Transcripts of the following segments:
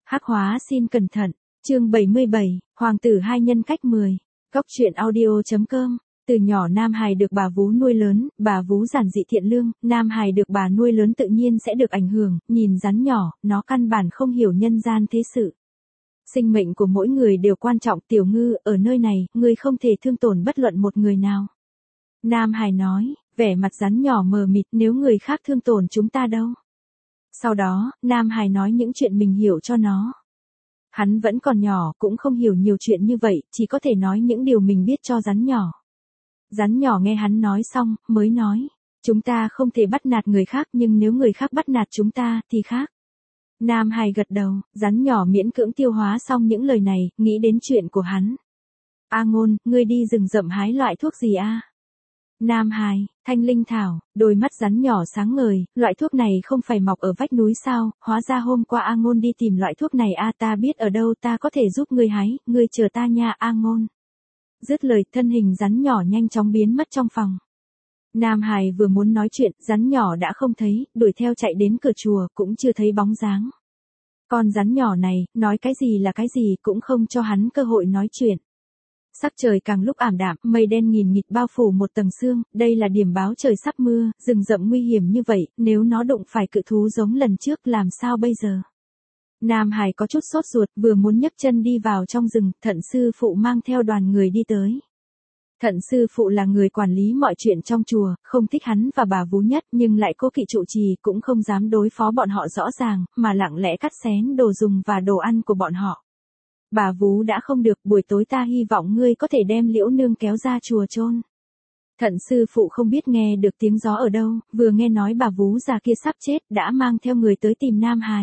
Hắc hóa xin cẩn thận. Chương 77, Hoàng tử hai nhân cách 10. Cốc truyện audio.com. Từ nhỏ Nam Hải được bà vú nuôi lớn, bà vú giản dị thiện lương, Nam Hải được bà nuôi lớn tự nhiên sẽ được ảnh hưởng, nhìn rắn nhỏ, nó căn bản không hiểu nhân gian thế sự. Sinh mệnh của mỗi người đều quan trọng, Tiểu Ngư, ở nơi này, ngươi không thể thương tổn bất luận một người nào. Nam Hải nói, vẻ mặt rắn nhỏ mờ mịt, nếu người khác thương tổn chúng ta đâu. Sau đó, Nam Hải nói những chuyện mình hiểu cho nó. Hắn vẫn còn nhỏ, cũng không hiểu nhiều chuyện như vậy, chỉ có thể nói những điều mình biết cho rắn nhỏ. Rắn nhỏ nghe hắn nói xong, mới nói, chúng ta không thể bắt nạt người khác, nhưng nếu người khác bắt nạt chúng ta, thì khác. Nam Hải gật đầu, rắn nhỏ miễn cưỡng tiêu hóa xong những lời này, nghĩ đến chuyện của hắn. A Ngôn, ngươi đi rừng rậm hái loại thuốc gì a? Nam Hải, thanh linh thảo, đôi mắt rắn nhỏ sáng ngời, loại thuốc này không phải mọc ở vách núi sao, hóa ra hôm qua A Ngôn đi tìm loại thuốc này a, ta biết ở đâu, ta có thể giúp ngươi hái, ngươi chờ ta nha A Ngôn. Dứt lời, thân hình rắn nhỏ nhanh chóng biến mất trong phòng. Nam Hải vừa muốn nói chuyện, rắn nhỏ đã không thấy, đuổi theo chạy đến cửa chùa, cũng chưa thấy bóng dáng. Con rắn nhỏ này, nói cái gì là cái gì, cũng không cho hắn cơ hội nói chuyện. Sắc trời càng lúc ảm đạm, mây đen nghìn nghịt bao phủ một tầng sương, đây là điểm báo trời sắp mưa, rừng rậm nguy hiểm như vậy, nếu nó đụng phải cự thú giống lần trước làm sao bây giờ? Nam Hải có chút sốt ruột, vừa muốn nhấc chân đi vào trong rừng, Thận sư phụ mang theo đoàn người đi tới. Thận sư phụ là người quản lý mọi chuyện trong chùa, không thích hắn và bà vú nhất, nhưng lại cố kỵ trụ trì, cũng không dám đối phó bọn họ rõ ràng, mà lặng lẽ cắt xén đồ dùng và đồ ăn của bọn họ. Bà vú đã không được, buổi tối ta hy vọng ngươi có thể đem Liễu Nương kéo ra chùa chôn. Thận sư phụ không biết nghe được tiếng gió ở đâu, vừa nghe nói bà vú già kia sắp chết, đã mang theo người tới tìm Nam Hải.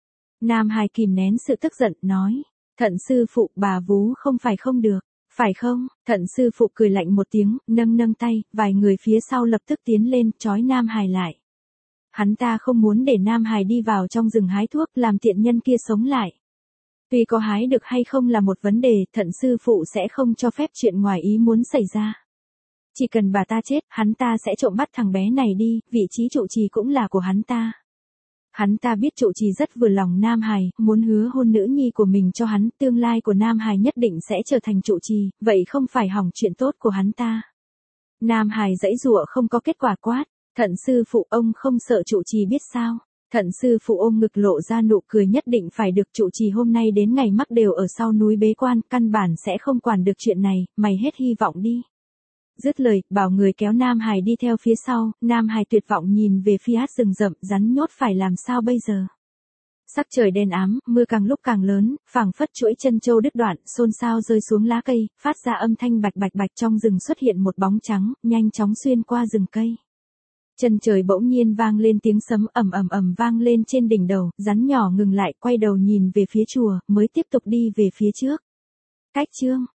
Nam Hải kìm nén sự tức giận, nói, Thận sư phụ, bà vú không phải không được, phải không? Thận sư phụ cười lạnh một tiếng, nâng tay, vài người phía sau lập tức tiến lên, trói Nam Hải lại. Hắn ta không muốn để Nam Hải đi vào trong rừng hái thuốc, làm tiện nhân kia sống lại. Tuy có hái được hay không là một vấn đề, Thận sư phụ sẽ không cho phép chuyện ngoài ý muốn xảy ra. Chỉ cần bà ta chết, hắn ta sẽ trộm bắt thằng bé này đi, vị trí trụ trì cũng là của hắn ta. Hắn ta biết trụ trì rất vừa lòng Nam Hải, muốn hứa hôn nữ nhi của mình cho hắn, tương lai của Nam Hải nhất định sẽ trở thành trụ trì, vậy không phải hỏng chuyện tốt của hắn ta. Nam Hải giãy giụa không có kết quả, quát, Thận sư phụ, ông không sợ trụ trì biết sao? Thận sư phụ ôm ngực lộ ra nụ cười, nhất định phải được, trụ trì hôm nay đến ngày mắc đều ở sau núi bế quan, căn bản sẽ không quản được chuyện này, mày hết hy vọng đi. Dứt lời, bảo người kéo Nam Hải đi theo phía sau, Nam Hải tuyệt vọng nhìn về phía rừng rậm, rắn nhốt phải làm sao bây giờ. Sắc trời đen ám, mưa càng lúc càng lớn, phảng phất chuỗi chân châu đứt đoạn, xôn xao rơi xuống lá cây, phát ra âm thanh bạch bạch bạch, trong rừng xuất hiện một bóng trắng, nhanh chóng xuyên qua rừng cây. Chân trời bỗng nhiên vang lên tiếng sấm ầm ầm ầm vang lên trên đỉnh đầu, rắn nhỏ ngừng lại, quay đầu nhìn về phía chùa, mới tiếp tục đi về phía trước. Cách chương